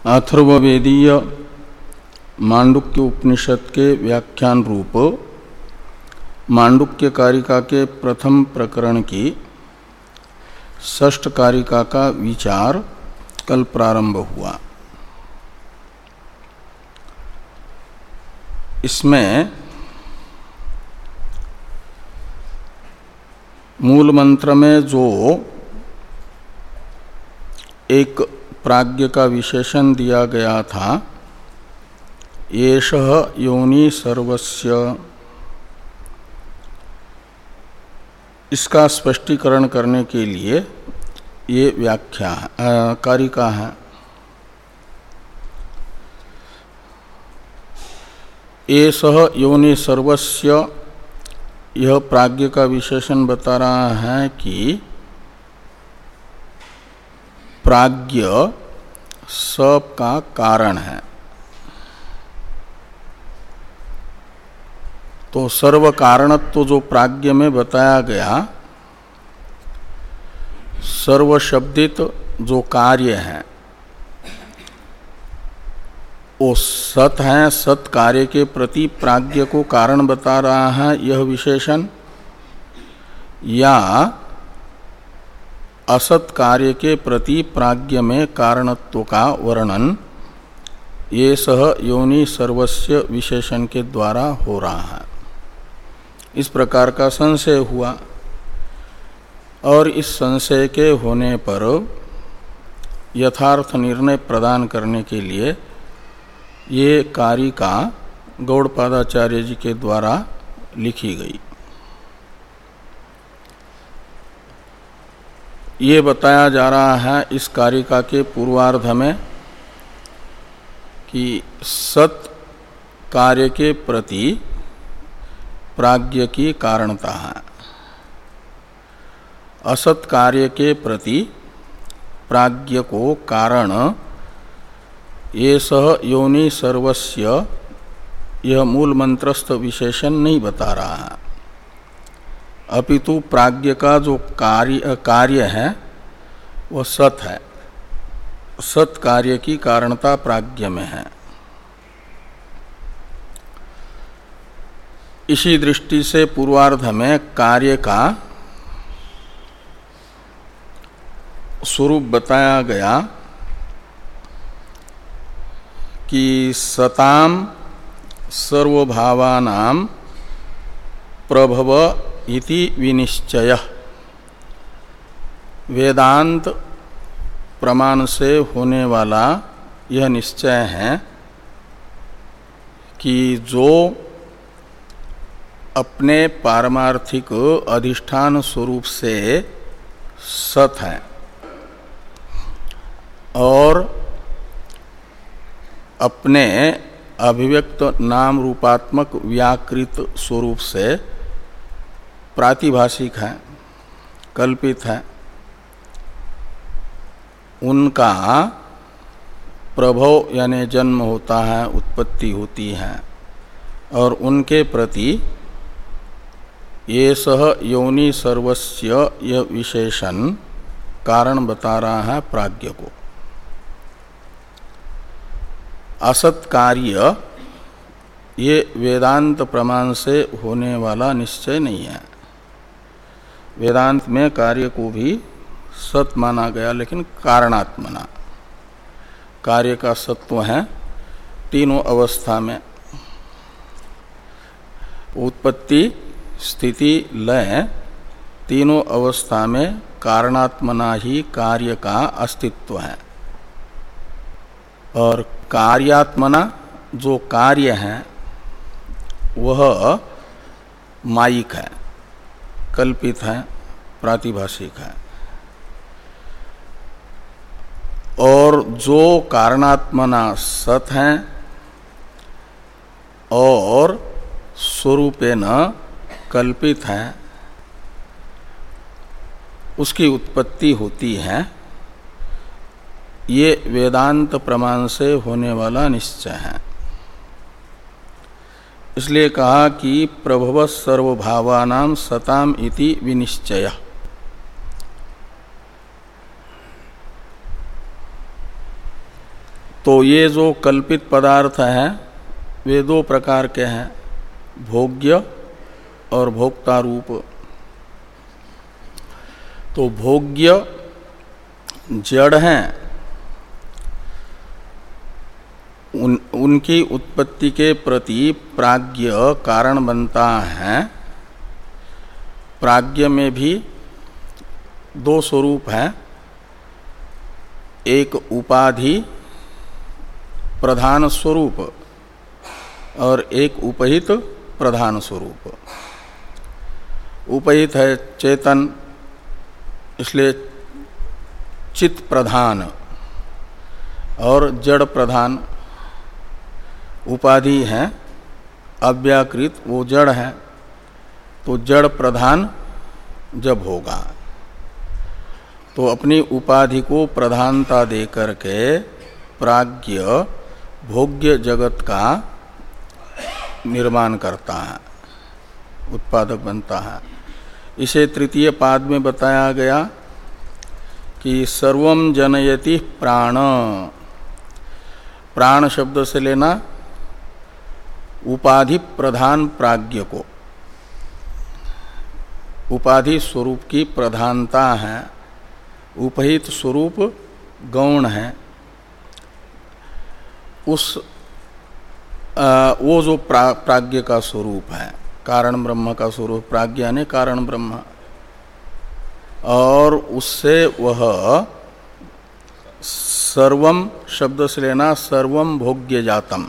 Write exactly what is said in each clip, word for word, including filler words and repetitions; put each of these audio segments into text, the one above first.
अथर्ववेदीय मांडुक्य उपनिषद के व्याख्यान रूप मांडुक्य कारिका के प्रथम प्रकरण की षष्ठ कारिका का विचार कल प्रारंभ हुआ। इसमें मूल मंत्र में जो एक प्राज्ञ का विशेषण दिया गया था, येषः योनि सर्वस्य, इसका स्पष्टीकरण करने के लिए ये व्याख्या है, कारिका है। येषः योनि सर्वस्य, यह प्राज्ञ का विशेषण बता रहा है कि प्राज्ञ सब का कारण है। तो सर्व कारणत्व जो प्राज्ञ में बताया गया, सर्व शब्दित जो कार्य है वो सत है। सत कार्य के प्रति प्राज्ञ को कारण बता रहा है यह विशेषण, या असत कार्य के प्रति प्राज्ञ में कारणत्व का वर्णन ये सह योनि सर्वस्य विशेषण के द्वारा हो रहा है। इस प्रकार का संशय हुआ और इस संशय के होने पर यथार्थ निर्णय प्रदान करने के लिए ये कारिका गौड़पादाचार्य जी के द्वारा लिखी गई। ये बताया जा रहा है इस कारिका के पूर्वार्ध में कि सत कार्य के प्रति प्राज्ञ की कारणता है, असत कार्य के प्रति प्राज्ञ को कारण ये सह योनि सर्वस्य, यह मूल मंत्रस्थ विशेषण नहीं बता रहा है, अपितु प्राज्ञ का जो कार्य कार्य है वह सत है। सत कार्य की कारणता प्राज्ञ में है। इसी दृष्टि से पूर्वार्ध में कार्य का स्वरूप बताया गया कि सताम सर्वभावानां प्रभव इति विनिश्चय। वेदांत प्रमाण से होने वाला यह निश्चय है कि जो अपने पारमार्थिक अधिष्ठान स्वरूप से सत है और अपने अभिव्यक्त नाम रूपात्मक व्याकृत स्वरूप से प्रातिभाषिक है, कल्पित है, उनका प्रभव यानी जन्म होता है, उत्पत्ति होती है, और उनके प्रति ये सह योनि सर्वस्य यह विशेषण कारण बता रहा है प्राज्ञ को। असत कार्य ये वेदांत प्रमाण से होने वाला निश्चय नहीं है। वेदांत में कार्य को भी सत माना गया, लेकिन कारणात्मना। कार्य का सत्व है तीनों अवस्था में, उत्पत्ति स्थिति लय, तीनों अवस्था में कारणात्मना ही कार्य का अस्तित्व है। और कार्यात्मना जो कार्य है वह मायिक है, कल्पित है, प्रातिभाषिक है। और जो कारणात्मना सत हैं और स्वरूपेण कल्पित है, उसकी उत्पत्ति होती है, ये वेदांत प्रमाण से होने वाला निश्चय है। इसलिए कहा कि प्रभव सर्वभावानां सताम इति विनिश्चय। तो ये जो कल्पित पदार्थ हैं वे दो प्रकार के हैं, भोग्य और भोक्ता रूप। तो भोग्य जड़ हैं, उन उनकी उत्पत्ति के प्रति प्राज्ञ कारण बनता है। प्राज्ञ में भी दो स्वरूप हैं, एक उपाधि प्रधान स्वरूप और एक उपहित प्रधान स्वरूप। उपहित है चेतन, इसलिए चित्त प्रधान, और जड़ प्रधान। उपाधि है अव्याकृत, वो जड़ है। तो जड़ प्रधान जब होगा तो अपनी उपाधि को प्रधानता दे करके प्राज्ञ भोग्य जगत का निर्माण करता है, उत्पादक बनता है। इसे तृतीय पाद में बताया गया कि सर्वम जनयति प्राण। प्राण शब्द से लेना उपाधि प्रधान प्राज्ञ को, उपाधि स्वरूप की प्रधानता है, उपहित स्वरूप गौण है। उस आ, वो जो प्रा, प्राज्ञ का स्वरूप है, कारण ब्रह्म का स्वरूप, प्राज्ञ यानी कारण ब्रह्म, और उससे वह सर्वम शब्द से लेना सर्वम भोग्य जातम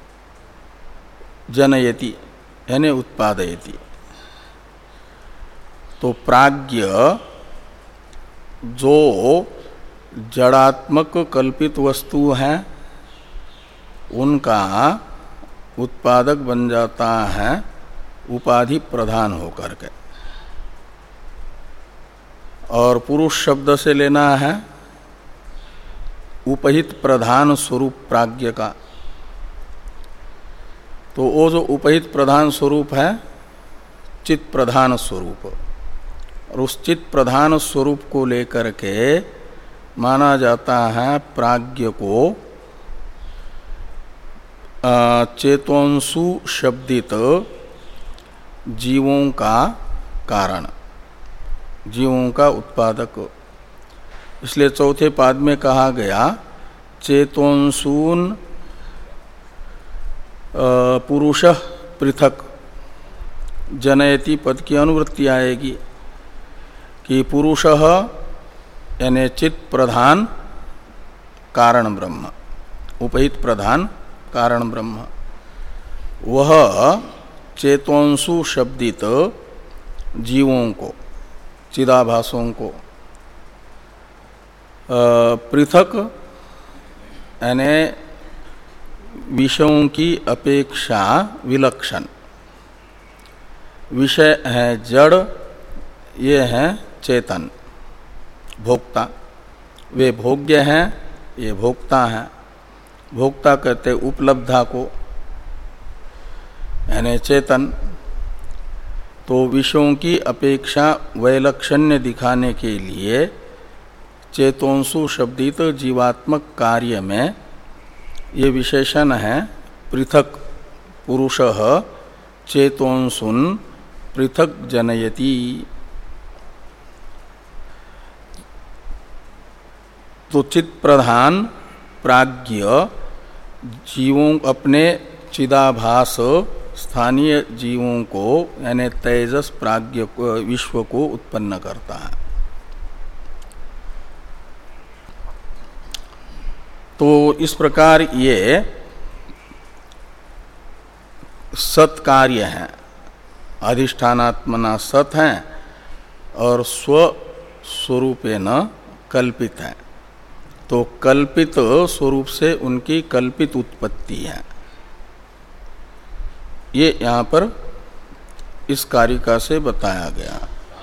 जनयति यानी उत्पादयति। तो प्राज्ञ जो जड़ात्मक कल्पित वस्तु हैं उनका उत्पादक बन जाता है उपाधि प्रधान होकर के। और पुरुष शब्द से लेना है उपहित प्रधान स्वरूप प्राज्ञ का। तो वो जो उपहित प्रधान स्वरूप है चित्त प्रधान स्वरूप, और उस चित्त प्रधान स्वरूप को लेकर के माना जाता है प्राज्ञ को चेतोंसु शब्दित जीवों का कारण, जीवों का उत्पादक। इसलिए चौथे पाद में कहा गया चेतोंसून पुरुषः पृथक जनयति पद की अनुवृत्ति आएगी कि पुरुषः यानी चित्त प्रधान कारण ब्रह्म, उपहित प्रधान कारण ब्रह्म, वह चेतोंसु शब्दित जीवों को, चिदाभासों को पृथक यानी विषयों की अपेक्षा विलक्षण। विषय है जड़, ये है चेतन भोक्ता। वे भोग्य हैं, ये भोक्ता हैं। भोक्ता कहते उपलब्धा को यानी चेतन। तो विषयों की अपेक्षा वैलक्षण्य दिखाने के लिए चेतोंसु शब्दित जीवात्मक कार्य में ये विशेषण है पृथक पुरुषः चेतोंसुन पृथक जनयति। तो चित्त प्रधान प्राज्ञ जीवों अपने चिदाभास स्थानीय जीवों को यानी तेजस प्राज्ञ विश्व को उत्पन्न करता है। तो इस प्रकार ये सत कार्य हैं, अधिष्ठानात्मना सत हैं और स्व स्वरूपेण कल्पित हैं। तो कल्पित स्वरूप से उनकी कल्पित उत्पत्ति है। ये यहाँ पर इस कारिका से बताया गया।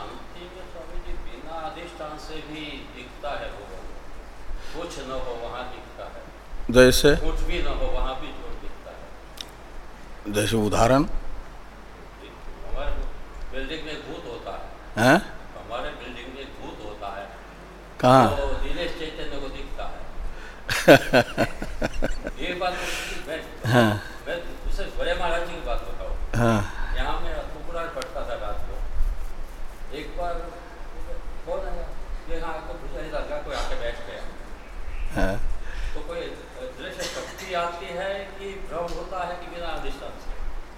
जैसे कुछ भी न हो वहाँ भी जोर दिखता है। जैसे उदाहरण हमारे बिल्डिंग में भूत होता है, हैं? हमारे बिल्डिंग में भूत होता है। कहाँ? तो दिनेश चैतन्य को दिखता है। ये बात मैं हाँ मैं उससे बड़े महाराज जी की बात बताऊँ। हाँ यहाँ मैं कुकुरार पढ़ता था रात को, एक बार कौन आया ये हाँ तो मुझे नहीं लगा कोई आके बैठ गया। हाँ तो कोई दृश्य शक्ति आती है कि भ्रम होता है कि बिना अधिष्ठान से?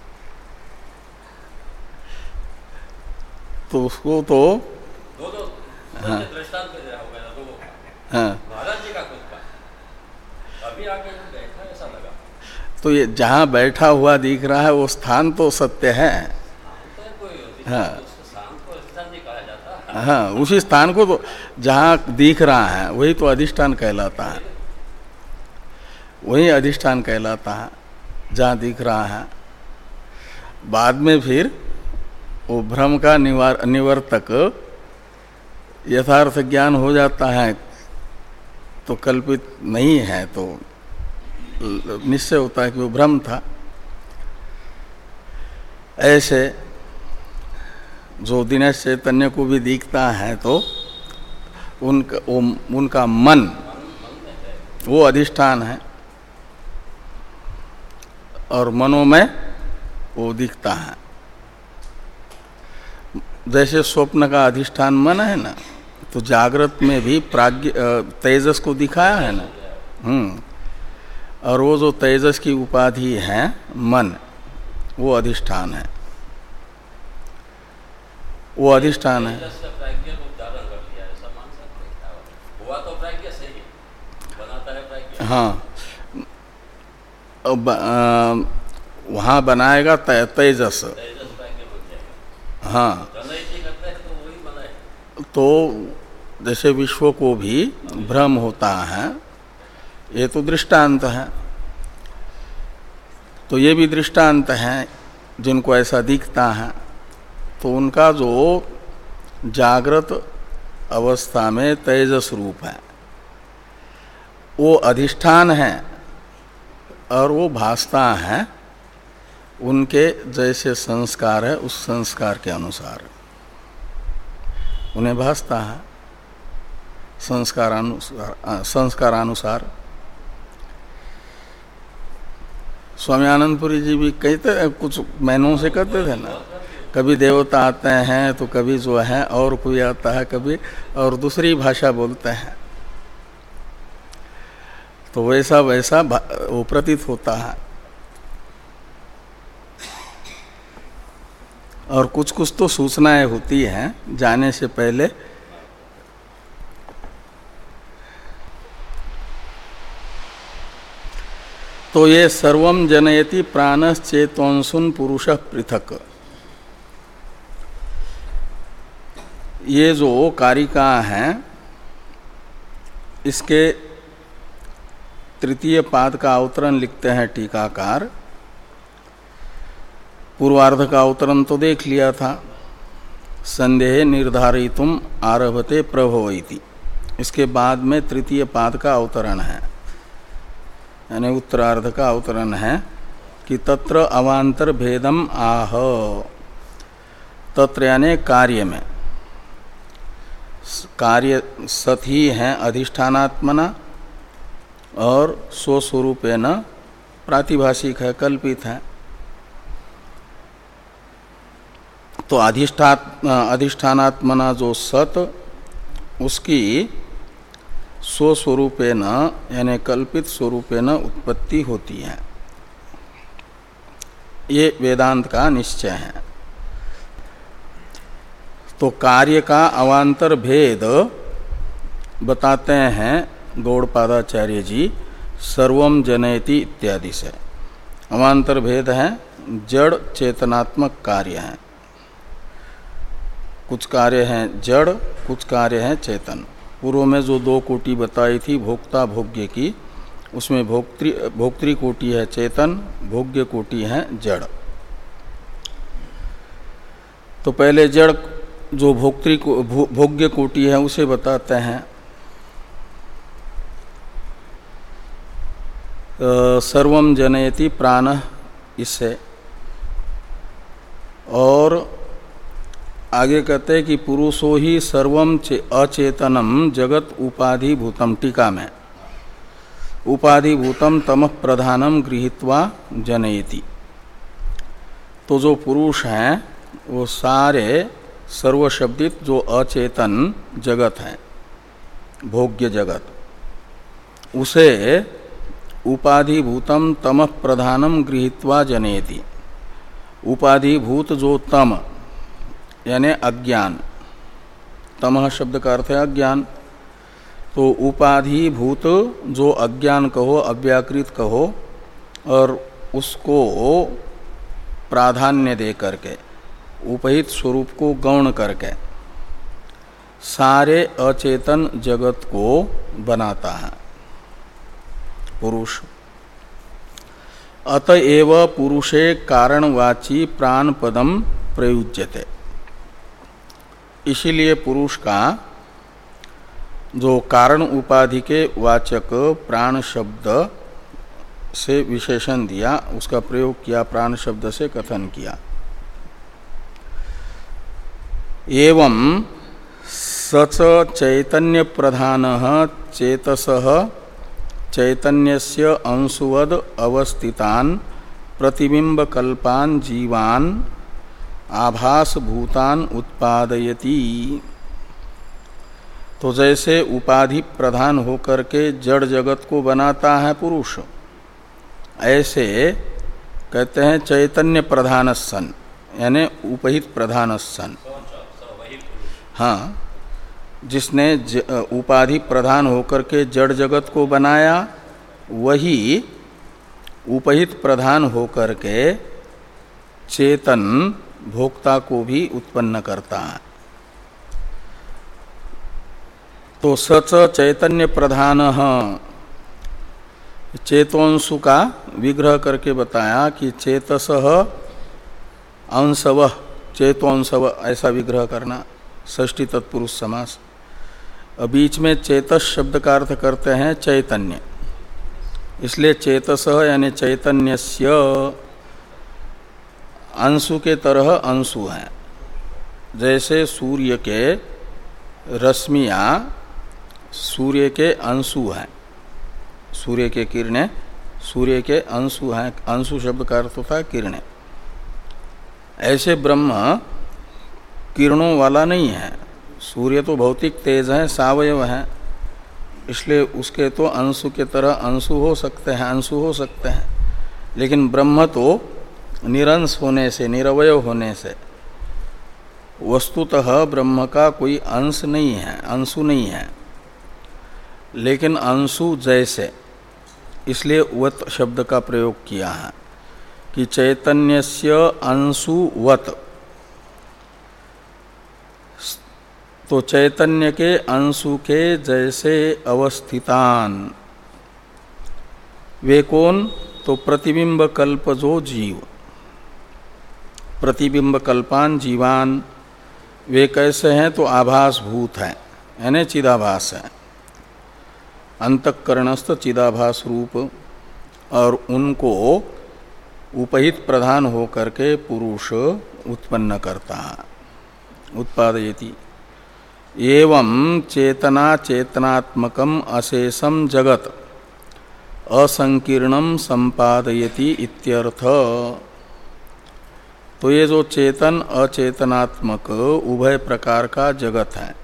तो उसको तो दो दो हाँ दृष्टांत दे रहा हूँ मैं लोगों का, हाँ महाराज जी का खुद का। अभी आके बैठा ऐसा लगा। तो ये जहाँ बैठा हुआ दिख रहा है वो स्थान तो सत्य है। हाँ हाँ उसी स्थान को तो जहाँ दिख रहा है वही तो अधिष्ठान कहलाता है, वही अधिष्ठान कहलाता है जहाँ दिख रहा है। बाद में फिर वो भ्रम का निवार निवर्तक यथार्थ ज्ञान हो जाता है तो कल्पित नहीं है, तो निश्चय होता है कि वो भ्रम था। ऐसे जो दिनेश चैतन्य को भी दिखता है तो उनका वो उनका मन वो अधिष्ठान है और मनों में वो दिखता है। जैसे स्वप्न का अधिष्ठान मन है ना, तो जागृत में भी प्राज्ञ तेजस को दिखाया है ना। हम्म और वो जो तेजस की उपाधि है मन, वो अधिष्ठान है, वो अधिष्ठान है। हाँ वहाँ बनाएगा तेजस। हाँ तो जैसे विश्व को भी भ्रम होता है, ये तो दृष्टांत है। तो ये भी दृष्टांत है जिनको ऐसा दिखता है, तो उनका जो जागृत अवस्था में तेजस रूप है वो अधिष्ठान है और वो भासता है उनके जैसे संस्कार है उस संस्कार के अनुसार उन्हें भासता है, संस्कारानुसार संस्कारानुसार। स्वामी आनंदपुरी जी भी कहते कुछ महीनों से कहते थे ना, कभी देवता आते हैं तो कभी जो है और कोई आता है, कभी और दूसरी भाषा बोलते हैं, तो वैसा वैसा वो प्रतीत होता है। और कुछ कुछ तो सूचनाएं होती हैं जाने से पहले। तो ये सर्वम जनयति प्राणश्चेतोंसुन पुरुष पृथक, ये जो कारिका है इसके तृतीय पाद का अवतरण लिखते हैं टीकाकार। पूर्वार्ध का अवतरण तो देख लिया था, संदेह निर्धारितुम आरभते प्रभवैति। इसके बाद में तृतीय पाद का अवतरण है, यानी उत्तरार्ध का अवतरण है कि तत्र अवांतर भेदम आह। तत्र यानी कार्य में, कार्य सत ही है अधिष्ठानात्मना और स्वस्वरूपेण प्रातिभाषिक है, कल्पित है। तो अधिष्ठान अधिष्ठानात्मना जो सत उसकी स्वस्वरूपेण यानी कल्पित स्वरूपेण उत्पत्ति होती है, ये वेदांत का निश्चय है। तो कार्य का अवांतर भेद बताते हैं गौड़पादाचार्य जी सर्वम जनयति इत्यादि से। अवांतर भेद है जड़ चेतनात्मक कार्य हैं, कुछ कार्य हैं जड़, कुछ कार्य हैं चेतन। पूर्व में जो दो कोटि बताई थी भोक्ता भोग्य की, उसमें भोक्तृ भोक्तृ कोटि है चेतन, भोग्य कोटि है जड़। तो पहले जड़ जो भोक्तृ को भो, भोग्य कोटि है उसे बताते हैं। सर्वम जनयति प्राण, इससे। और आगे कहते हैं कि पुरुषो ही सर्वम अचेतनम जगत उपाधि भूतम, टीका में। उपाधिभूतम तमः प्रधानम गृहीत्वा जनयति। तो जो पुरुष हैं वो सारे सर्वशब्दित जो अचेतन जगत है, भोग्य जगत, उसे उपाधिभूतम तमः प्रधानम गृहीत्वा जनयति। उपाधिभूत जो तम यानी अज्ञान, तमः शब्द का अर्थ है अज्ञान, तो उपाधिभूत जो अज्ञान कहो, अव्याकृत कहो, और उसको प्राधान्य दे करके उपहित स्वरूप को गौण करके सारे अचेतन जगत को बनाता है पुरुष। अतएव पुरुषे कारणवाची प्राण पदम प्रयुज्यते। इसीलिए पुरुष का जो कारण उपाधि के वाचक प्राण शब्द से विशेषण दिया, उसका प्रयोग किया, प्राण शब्द से कथन किया। एवं सच चैतन्य प्रधानः चेतसः चैतन्यस्य अंशुवद अवस्थितान प्रतिबिंब कल्पान जीवान आभास भूतान उत्पादयति। तो जैसे उपाधि प्रधान होकर के जड़ जगत को बनाता है पुरुष, ऐसे कहते हैं चैतन्य प्रधानस्सन यानी उपहित प्रधानस्सन। हाँ, जिसने उपाधि प्रधान होकर के जड़ जगत को बनाया, वही उपहित प्रधान होकर के चेतन भोक्ता को भी उत्पन्न करता है। तो सच चैतन्य प्रधान चेतोंसु का विग्रह करके बताया कि चेतसः अंशवः चेतोंशव, ऐसा विग्रह करना, षष्ठी तत्पुरुष समास। बीच में चेतस शब्द का अर्थ करते हैं चैतन्य, इसलिए चेतसः यानी चैतन्यस्य अंशु के तरह अंशु हैं। जैसे सूर्य के रश्मियाँ सूर्य के अंशु हैं, सूर्य के किरणें सूर्य के अंशु हैं। अंशु शब्द का अर्थ होता है किरणें। ऐसे ब्रह्म किरणों वाला नहीं है। सूर्य तो भौतिक तेज है, सावयव है, इसलिए उसके तो अंशु के तरह अंशु हो सकते हैं, अंशु हो सकते हैं। लेकिन ब्रह्म तो निरंश होने से, निरवयव होने से, वस्तुतः ब्रह्म का कोई अंश नहीं है, अंशु नहीं है। लेकिन अंशु जैसे, इसलिए वत शब्द का प्रयोग किया है कि चैतन्यस्य अंशुवत। तो चैतन्य के अंशु के जैसे अवस्थितान, वे कौन? तो प्रतिबिंब कल्प जो जीव, प्रतिबिंब कल्पान जीवान, वे कैसे हैं? तो आभास भूत हैं, यानी चिदाभास है, अंतःकरणस्थ चिदाभास रूप। और उनको उपहित प्रधान होकर के पुरुष उत्पन्न करता है, उत्पादयति। एवं चेतना चेतनात्मकम अशेषम जगत असंकीर्णम संपादयति इत्यर्थ। तो ये जो चेतन अचेतनात्मक उभय प्रकार का जगत है,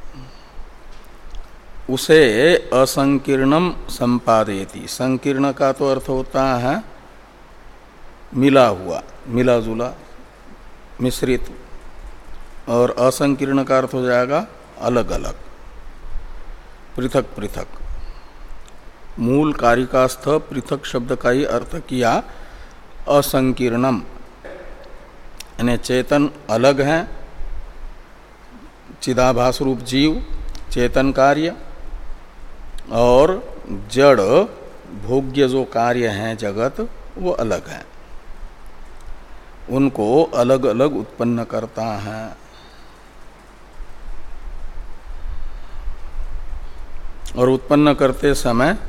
उसे असंकीर्णम संपादयति। संकीर्ण का तो अर्थ होता है मिला हुआ, मिला जुला, मिश्रित, और असंकीर्ण का अर्थ हो जाएगा अलग अलग, पृथक पृथक। मूल कारिकास्थ पृथक शब्द का ही अर्थ किया असंकीर्णम, यानी चेतन अलग है, चिदाभास रूप जीव चेतन कार्य, और जड़ भोग्य जो कार्य हैं जगत, वो अलग है। उनको अलग अलग उत्पन्न करता है। और उत्पन्न करते समय आ,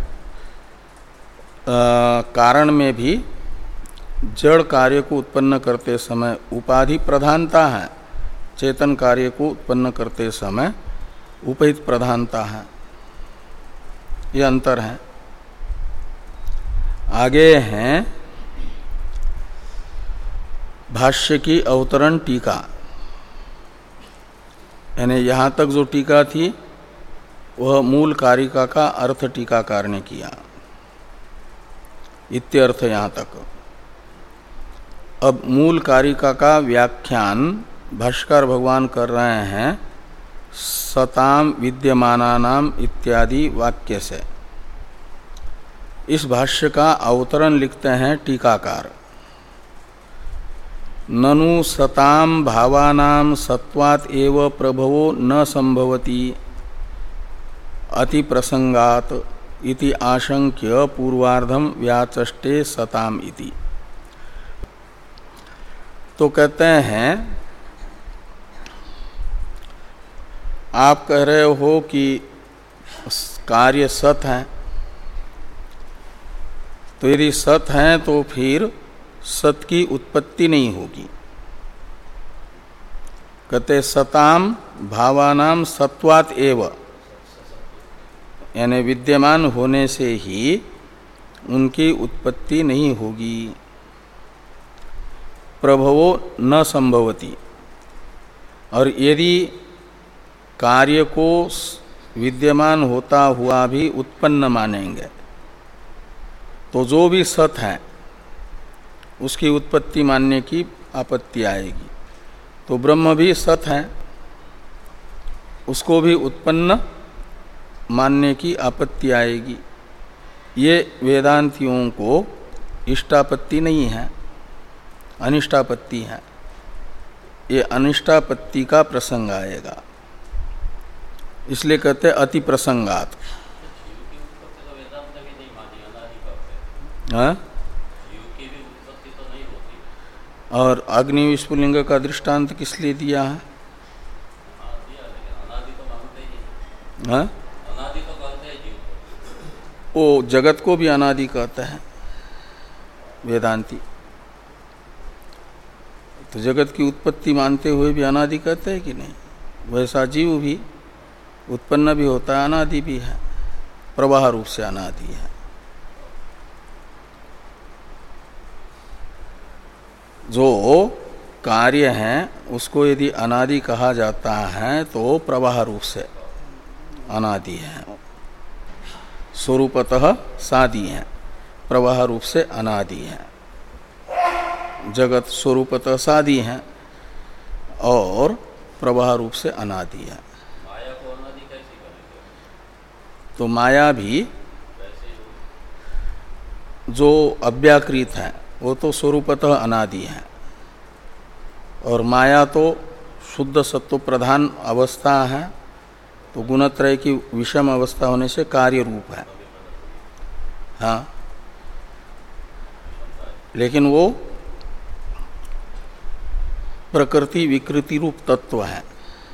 कारण में भी जड़ कार्य को उत्पन्न करते समय उपाधि प्रधानता है, चेतन कार्य को उत्पन्न करते समय उपहित प्रधानता है। ये अंतर है। आगे हैं भाष्य की अवतरण टीका, यानी यहाँ तक जो टीका थी वह मूल कारिका का अर्थ टीकाकार ने किया, इत्यर्थ यहाँ तक। अब मूल कारिका का व्याख्यान भाष्यकार भगवान कर रहे हैं सताम विद्यमानानाम इत्यादि वाक्य से। इस भाष्य का अवतरण लिखते हैं टीकाकार, ननु सताम भावानाम सत्वात् एव प्रभवो न संभवति अति प्रसंगात इति आशंक्य पूर्वार्धम व्याचष्टे सताम इति। तो कहते हैं आप कह रहे हो कि कार्य सत है, तो यदि सत है तो फिर सत की उत्पत्ति नहीं होगी। कहते सताम भावानाम सत्वात् एव, यानी विद्यमान होने से ही उनकी उत्पत्ति नहीं होगी। प्रभवो न संभवति, और यदि कार्य को विद्यमान होता हुआ भी उत्पन्न मानेंगे तो जो भी सत है उसकी उत्पत्ति मानने की आपत्ति आएगी। तो ब्रह्म भी सत है, उसको भी उत्पन्न मानने की आपत्ति आएगी। ये वेदांतियों को इष्टापत्ति नहीं है, अनिष्टापत्ति है। ये अनिष्टापत्ति का प्रसंग आएगा, इसलिए कहते हैं अति प्रसंगात। हाँ? और अग्नि विस्फुलिंग का दृष्टांत किस लिए दिया है? हाँ? वो जगत को भी अनादि कहता है वेदांती, तो जगत की उत्पत्ति मानते हुए भी अनादि कहते हैं कि नहीं? वैसा जीव भी उत्पन्न भी होता है, अनादि भी है, प्रवाह रूप से अनादि है। जो कार्य है उसको यदि अनादि कहा जाता है तो प्रवाह रूप से अनादि है, स्वरूपतः सादि है, प्रवाह रूप से अनादि है। जगत स्वरूपतः सादि है और प्रवाह रूप से अनादि है। माया को अनादि कैसे करेंगे? तो माया भी जो अव्याकृत है वो तो स्वरूपतः अनादि है, और माया तो शुद्ध सत्व प्रधान अवस्था है, तो गुणत्रय की विषम अवस्था होने से कार्य रूप है। हाँ, लेकिन वो प्रकृति विकृति रूप तत्व है,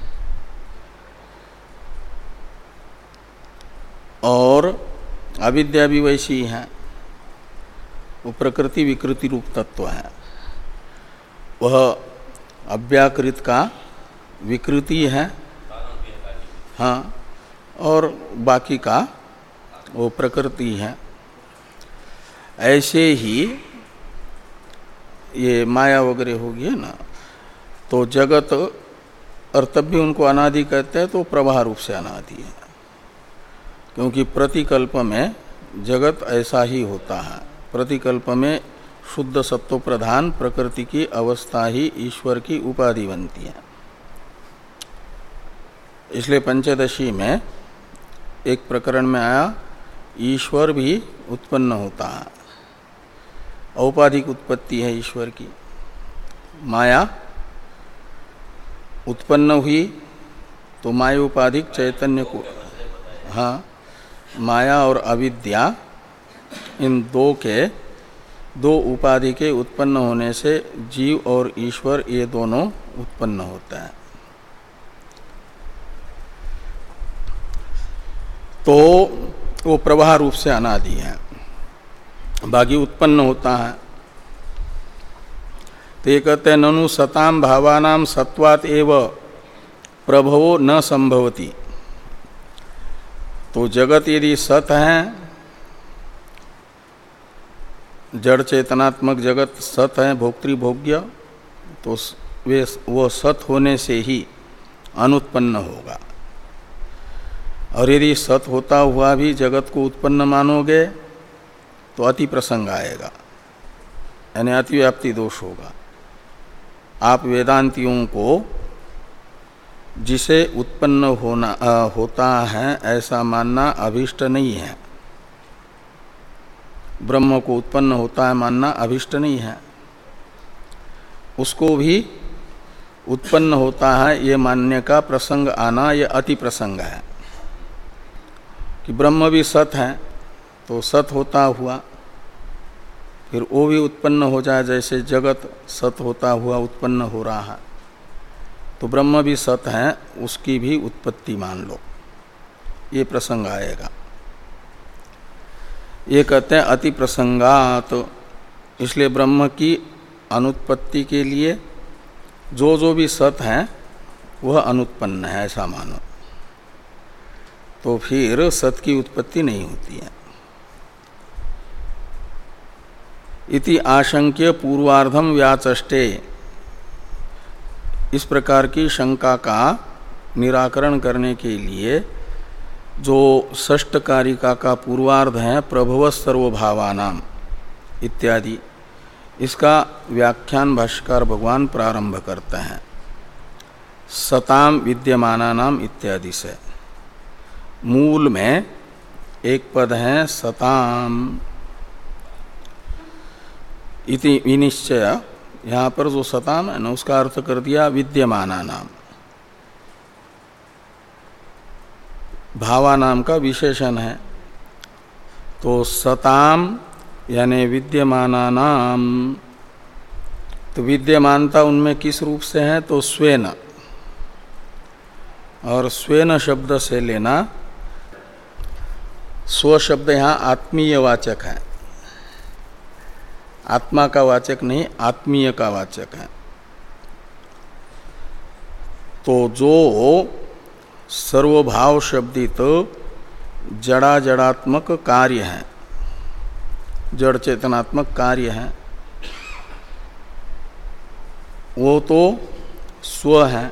और अविद्या भी वैसी है, वो प्रकृति विकृति रूप तत्व है। वह अव्याकृत का विकृति है, हाँ, और बाकी का वो प्रकृति है। ऐसे ही ये माया वगैरह होगी है ना, तो जगत, और तब भी उनको अनादि कहते हैं, तो प्रवाह रूप से अनादि है, क्योंकि प्रतिकल्प में जगत ऐसा ही होता है। प्रतिकल्प में शुद्ध सत्व प्रधान प्रकृति की अवस्था ही ईश्वर की उपाधि बनती है। इसलिए पंचदशी में एक प्रकरण में आया, ईश्वर भी उत्पन्न होता है, औपाधिक उत्पत्ति है ईश्वर की। माया उत्पन्न हुई तो मायोपाधिक चैतन्य को, हाँ, माया और अविद्या इन दो के दो उपाधि के उत्पन्न होने से जीव और ईश्वर ये दोनों उत्पन्न होता है। तो वो प्रवाह रूप से अनादि है, बाकी उत्पन्न होता है। तो ये कहते हैं ननु सताम भावानाम सत्वात् एव प्रभवो न संभवति। तो जगत यदि सत है जड़ चेतनात्मक जगत सत है, भोक्तृभोग्य, तो वे वो सत होने से ही अनुत्पन्न होगा। और यदि सत होता हुआ भी जगत को उत्पन्न मानोगे तो अति प्रसंग आएगा, यानी अतिव्याप्ति दोष होगा। आप वेदांतियों को जिसे उत्पन्न होना आ, होता है ऐसा मानना अभिष्ट नहीं है। ब्रह्म को उत्पन्न होता है मानना अभिष्ट नहीं है। उसको भी उत्पन्न होता है ये मानने का प्रसंग आना ये अति प्रसंग है कि ब्रह्म भी सत है तो सत होता हुआ फिर वो भी उत्पन्न हो जाए, जैसे जगत सत होता हुआ उत्पन्न हो रहा है, तो ब्रह्म भी सत है, उसकी भी उत्पत्ति मान लो, ये प्रसंग आएगा। ये कहते हैं अति प्रसंगात। तो इसलिए ब्रह्म की अनुत्पत्ति के लिए जो जो भी सत है वह अनुत्पन्न है ऐसा मानो, तो फिर सत की उत्पत्ति नहीं होती है। इति आशंक्य पूर्वार्धम व्याचष्टे, इस प्रकार की शंका का निराकरण करने के लिए जो षष्ठ कारिका का पूर्वार्ध है प्रभव सर्वभावानाम इत्यादि, इसका व्याख्यान भाष्यकार भगवान प्रारंभ करते हैं सताम विद्यमानानाम इत्यादि से। मूल में एक पद है सताम इति विनिश्चय, यहाँ पर जो सताम है ना उसका अर्थ कर दिया विद्यमानानाम, भावानाम का विशेषण है। तो सताम यानी विद्यमानानाम, तो विद्यमानता उनमें किस रूप से है, तो स्वेन, और स्वेन शब्द से लेना, स्व शब्द यहाँ आत्मीय वाचक है, आत्मा का वाचक नहीं आत्मीय का वाचक है। तो जो सर्वभाव शब्दित जड़ा जड़ात्मक कार्य है, जड़ चेतनात्मक कार्य है, वो तो स्व है।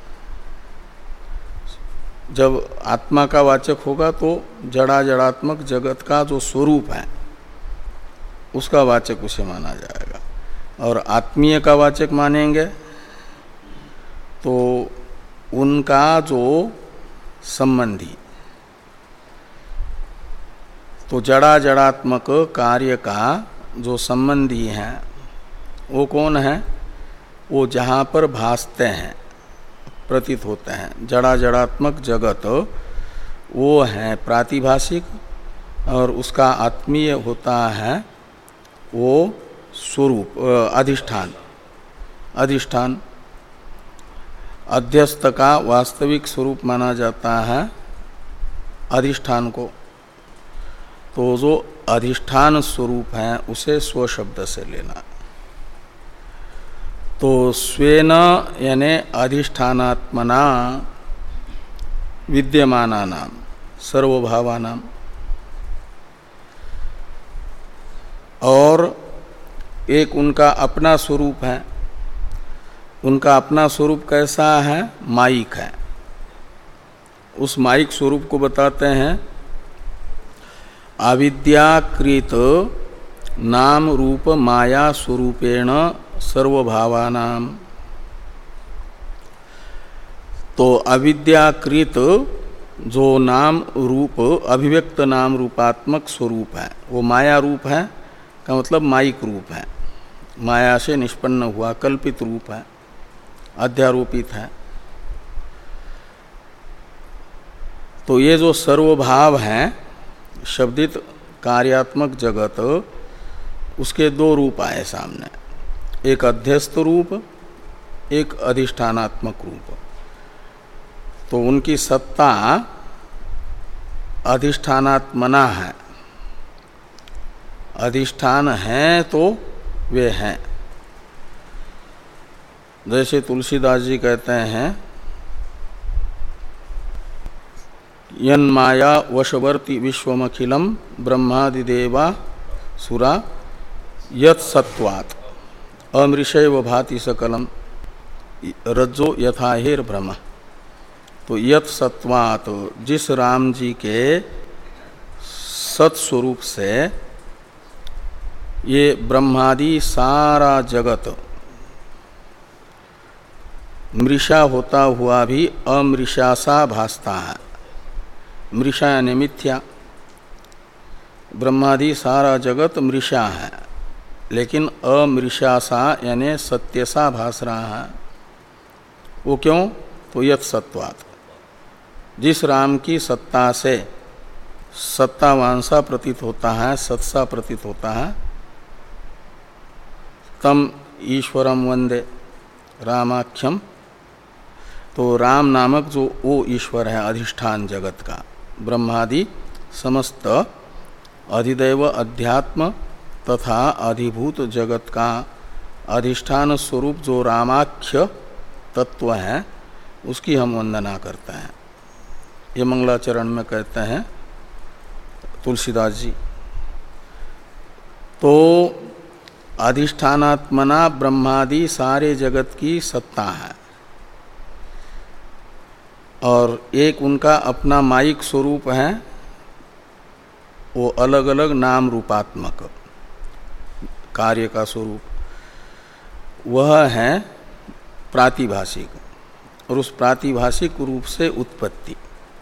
जब आत्मा का वाचक होगा तो जड़ा जड़ात्मक जगत का जो स्वरूप है उसका वाचक उसे माना जाएगा, और आत्मीय का वाचक मानेंगे तो उनका जो संबंधी, तो जड़ा जड़ात्मक कार्य का जो संबंधी है वो कौन है, वो जहाँ पर भासते हैं प्रतीत होते हैं, जड़ा जड़ात्मक जगत वो है प्रातिभाषिक, और उसका आत्मीय होता है वो स्वरूप अधिष्ठान। अधिष्ठान अध्यस्त का वास्तविक स्वरूप माना जाता है अधिष्ठान को, तो जो अधिष्ठान स्वरूप है उसे स्व शब्द से लेना। तो स्वेन यानी अधिष्ठानात्मना विद्यमानानाम सर्वभावानाम, और एक उनका अपना स्वरूप है। उनका अपना स्वरूप कैसा है, माइक है। उस माइक स्वरूप को बताते हैं अविद्याकृत नाम रूप माया स्वरूपेण सर्वभावानाम। तो अविद्याकृत जो नाम रूप अभिव्यक्त नाम रूपात्मक स्वरूप है वो माया रूप है, का मतलब माइक रूप है, माया से निष्पन्न हुआ कल्पित रूप है, अध्यारोपित है। तो ये जो सर्वभाव है शब्दित कार्यात्मक जगत, उसके दो रूप आए सामने, एक अध्यस्त रूप, एक अधिष्ठानात्मक रूप। तो उनकी सत्ता अधिष्ठानात्मना है, अधिष्ठान है तो वे हैं। जैसे तुलसीदास जी कहते हैं यन्माया वशवर्ति विश्वमखिलम ब्रह्मादिदेवा सुरा यत् सत्वात् अमृषैव भाति सकलम रज्जो यथाहेर भ्रम। तो यत् सत्वात् जिस राम जी के सत्स्वरूप से ये ब्रह्मादि सारा जगत मृषा होता हुआ भी अमृषा सा भासता है। मृषा यानी मिथ्या, ब्रह्मादि सारा जगत मृषा है, लेकिन अमृषा सा यानी सत्य सा भास रहा है। वो क्यों? तो यत् सत्वात् जिस राम की सत्ता से सत्तावांसा प्रतीत होता है, सत्सा प्रतीत होता है, तम ईश्वरम वंदे रामाख्यम। तो राम नामक जो वो ईश्वर है अधिष्ठान जगत का, ब्रह्मादि समस्त अधिदैव अध्यात्म तथा अधिभूत जगत का अधिष्ठान स्वरूप जो रामाख्य तत्व है, उसकी हम वंदना करते हैं। ये मंगलाचरण में कहते हैं तुलसीदास जी। तो अधिष्ठानात्मना ब्रह्मादि सारे जगत की सत्ता है और एक उनका अपना माइक स्वरूप है, वो अलग अलग नाम रूपात्मक कार्य का स्वरूप, वह है प्रातिभाषिक। और उस प्रातिभाषिक रूप से उत्पत्ति,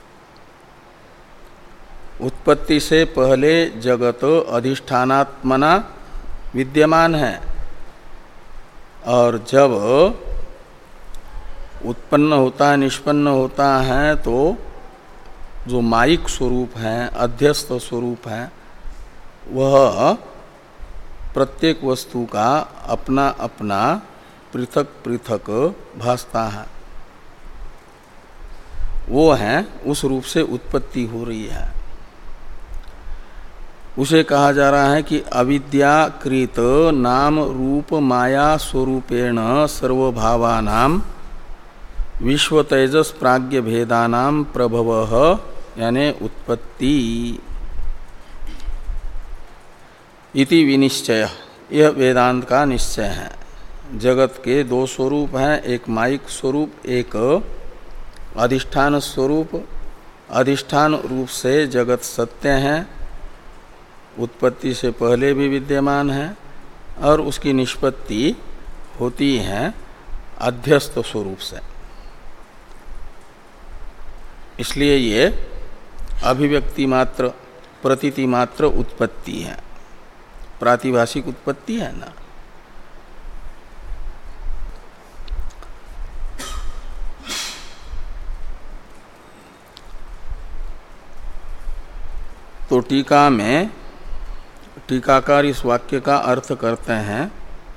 उत्पत्ति से पहले जगत अधिष्ठानात्मना विद्यमान है और जब उत्पन्न होता है, निष्पन्न होता है, तो जो माइक स्वरूप है, अध्यस्त स्वरूप है, वह प्रत्येक वस्तु का अपना अपना पृथक पृथक भासता है। वो है, उस रूप से उत्पत्ति हो रही है। उसे कहा जा रहा है कि अविद्याकृत नाम रूप माया स्वरूपेण सर्वभावानाम विश्व तेजस प्राज्ञ भेदानाम प्रभवः यानी उत्पत्ति इति विनिश्चय। यह वेदांत का निश्चय है। जगत के दो स्वरूप हैं, एक माइक स्वरूप, एक अधिष्ठान स्वरूप। अधिष्ठान रूप से जगत सत्य है, उत्पत्ति से पहले भी विद्यमान है, और उसकी निष्पत्ति होती है अध्यस्त स्वरूप से। इसलिए ये अभिव्यक्ति मात्र, प्रतीति मात्र उत्पत्ति है, प्रातिभाषिक उत्पत्ति है ना। तो टीका में टीकाकार इस वाक्य का अर्थ करते हैं,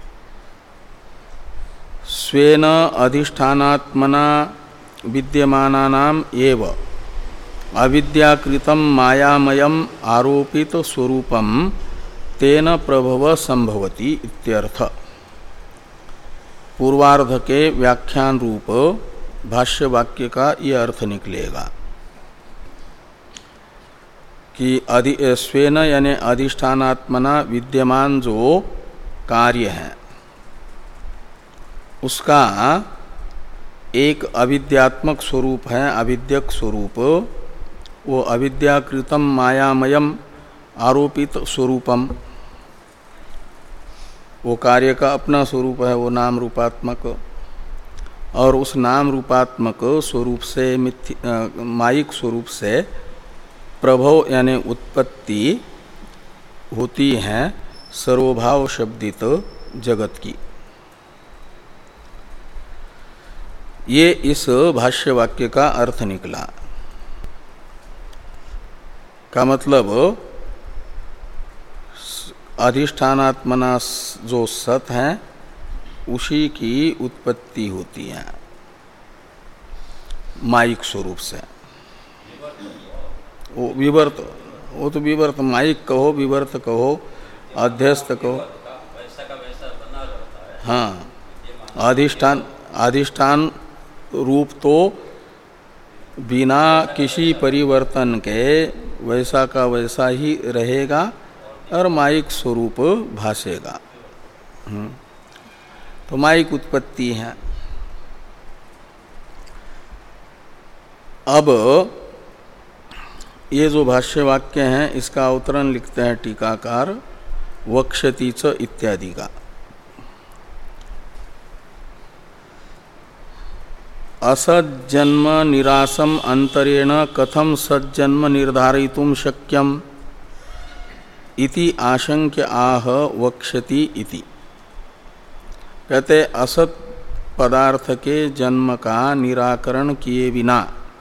स्वेन अधिष्ठानात्मना विद्यमानानाम एव अविद्याकृतम मायामयम आरोपित स्वरूपम तेन प्रभव संभवति इत्यर्थ। पूर्वार्ध के व्याख्यान रूप भाष्य वाक्य का यह अर्थ निकलेगा कि अधि स्वेन यानी अधिष्ठानात्मना विद्यमान जो कार्य है उसका एक अविद्यात्मक स्वरूप है, अविद्यक स्वरूप। वो अविद्याकृतम मायामयम आरोपित स्वरूपम, वो कार्य का अपना स्वरूप है, वो नाम रूपात्मक। और उस नाम रूपात्मक स्वरूप से मिथ्य माइक स्वरूप से प्रभव यानी उत्पत्ति होती है सर्वभाव शब्दित जगत की। ये इस भाष्य वाक्य का अर्थ निकला। का मतलब अधिष्ठानात्मना जो सत है उसी की उत्पत्ति होती है माइक स्वरूप से। वो विवर्त, वो तो विवर्त, माइक कहो, विवर्त कहो, अध्यस्त कहो, हाँ, अधिष्ठान अधिष्ठान रूप तो बिना किसी परिवर्तन के वैसा का वैसा ही रहेगा और मायिक स्वरूप भासेगा। तो मायिक उत्पत्ति है। अब ये जो भाष्य वाक्य हैं इसका अवतरण लिखते हैं टीकाकार वक्षति च इत्यादि का। असज्जन्म निरासम अंतरेण कथम सज्जन्म निर्धारयितुम शक्यम इति आशंक्य आह वक्षति इति। कहते असत पदार्थ के जन्म का निराकरण किए बिना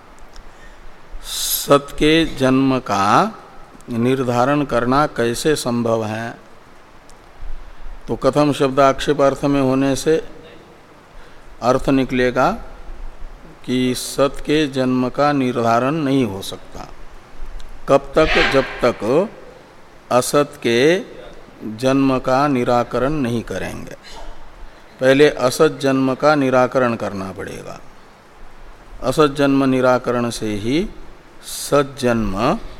सत के जन्म का निर्धारण करना कैसे संभव है। तो कथम शब्द आक्षेप अर्थ में होने से अर्थ निकलेगा कि सत के जन्म का निर्धारण नहीं हो सकता। कब तक? जब तक असत के जन्म का निराकरण नहीं करेंगे। पहले असत जन्म का निराकरण करना पड़ेगा। असत जन्म निराकरण से ही सत जन्म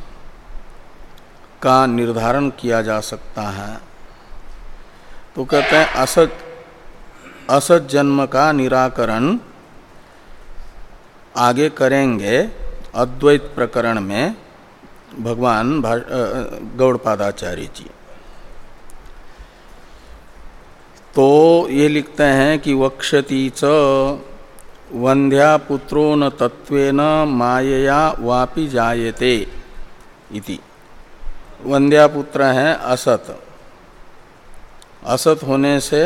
का निर्धारण किया जा सकता है। तो कहते हैं असत असत जन्म का निराकरण आगे करेंगे अद्वैत प्रकरण में भगवान गौड़पादाचार्य जी। तो ये लिखते हैं कि वक्षति च वंध्या पुत्रो न तत्वेन मायया वापि जायते इति। वंध्या पुत्र है असत। असत होने से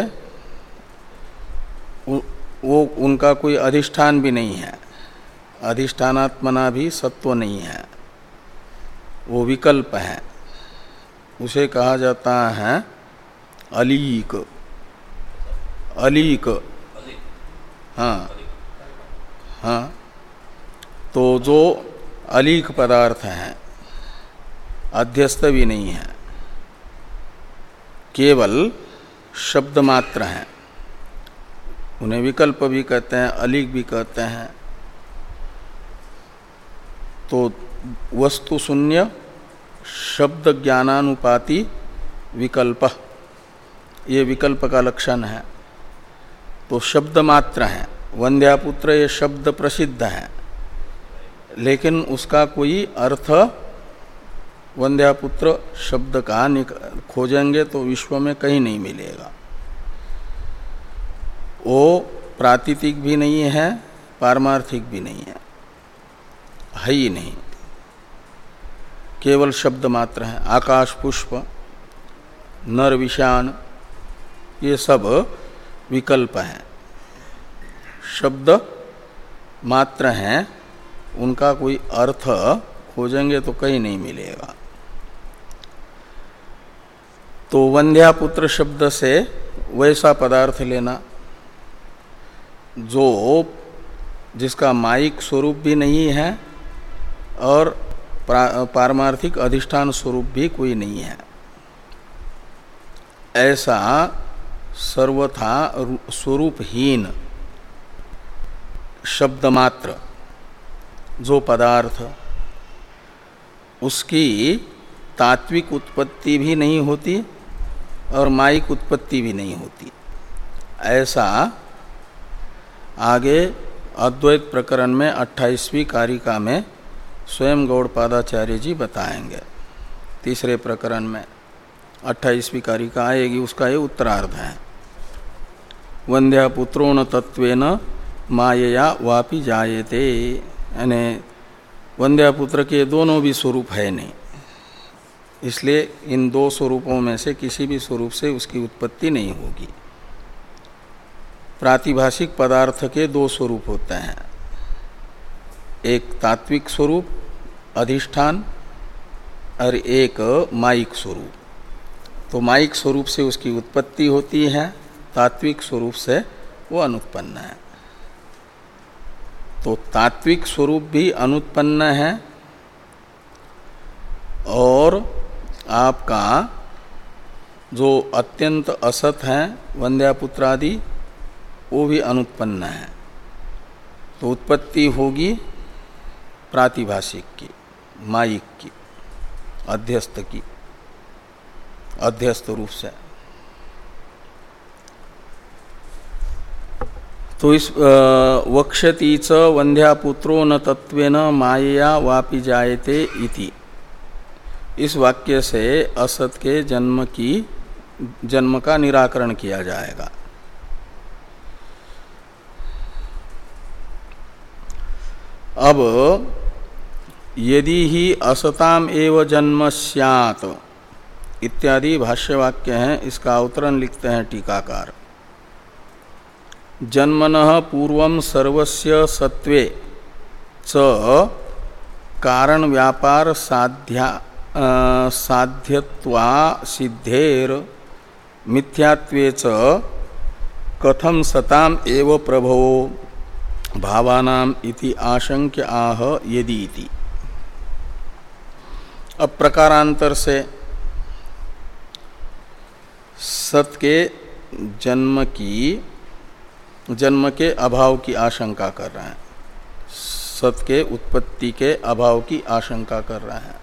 वो उनका कोई अधिष्ठान भी नहीं है। अधिष्ठानात्मना भी सत्व नहीं है, वो विकल्प है। उसे कहा जाता है अलीक। अलीक हाँ हाँ। तो जो अलीक पदार्थ हैं अध्यस्त भी नहीं है, केवल शब्द मात्र हैं। उन्हें विकल्प भी कहते हैं, अलीक भी कहते हैं। तो वस्तु शून्य शब्द ज्ञानानुपाति विकल्प, ये विकल्प का लक्षण है। तो शब्द मात्र है। वंध्यापुत्र ये शब्द प्रसिद्ध है, लेकिन उसका कोई अर्थ वंध्यापुत्र शब्द का खोजेंगे तो विश्व में कहीं नहीं मिलेगा। वो प्रातीतिक भी नहीं है, पारमार्थिक भी नहीं है, है ही नहीं, केवल शब्द मात्र है। आकाश पुष्प, नर विषाण, ये सब विकल्प हैं, शब्द मात्र हैं। उनका कोई अर्थ खोजेंगे तो कहीं नहीं मिलेगा। तो वंध्यापुत्र शब्द से वैसा पदार्थ लेना जो जिसका मायिक स्वरूप भी नहीं है और पारमार्थिक अधिष्ठान स्वरूप भी कोई नहीं है, ऐसा सर्वथा स्वरूपहीन शब्द मात्र जो पदार्थ, उसकी तात्विक उत्पत्ति भी नहीं होती और मायिक उत्पत्ति भी नहीं होती। ऐसा आगे अद्वैत प्रकरण में अट्ठाईसवीं कारिका में स्वयं गौड़पादाचार्य जी बताएंगे। तीसरे प्रकरण में अट्ठाईसवीं कारिका आएगी, उसका ये उत्तरार्ध है। वंध्या पुत्रो न तत्वेन मायया वापि जायते, यानी वंध्यापुत्र के दोनों भी स्वरूप है नहीं, इसलिए इन दो स्वरूपों में से किसी भी स्वरूप से उसकी उत्पत्ति नहीं होगी। प्रातिभाषिक पदार्थ के दो स्वरूप होते हैं, एक तात्विक स्वरूप अधिष्ठान और एक मायिक स्वरूप। तो मायिक स्वरूप से उसकी उत्पत्ति होती है, तात्विक स्वरूप से वो अनुत्पन्न है। तो तात्विक स्वरूप भी अनुत्पन्न है और आपका जो अत्यंत असत है वंध्यापुत्र आदि वो भी अनुत्पन्न है। तो उत्पत्ति होगी प्रातिभाषिक की, मायिक की, अध्यस्त की। अध्यस्त रूप से। तो इस वक्षति च वंध्यापुत्रो न तत्वेन मायया वापि जायते इति, इस वाक्य से असत के जन्म की जन्म का निराकरण किया जाएगा। अब यदि ही असताम एव जन्म स्यात् इत्यादि भाष्यवाक्य हैं, इसका अवतरण लिखते हैं टीकाकार। जन्मनः पूर्वं सर्वस्य सत्वे च कारण व्यापार साध्या साध्यत्वा सिद्धेर मिथ्यात्वे च कथम सताम एव प्रभो भावानाम इति आशंक्य आह यदि इति। अब प्रकारांतर से सत के जन्म की जन्म के अभाव की आशंका कर रहे हैं, सत के उत्पत्ति के अभाव की आशंका कर रहे हैं।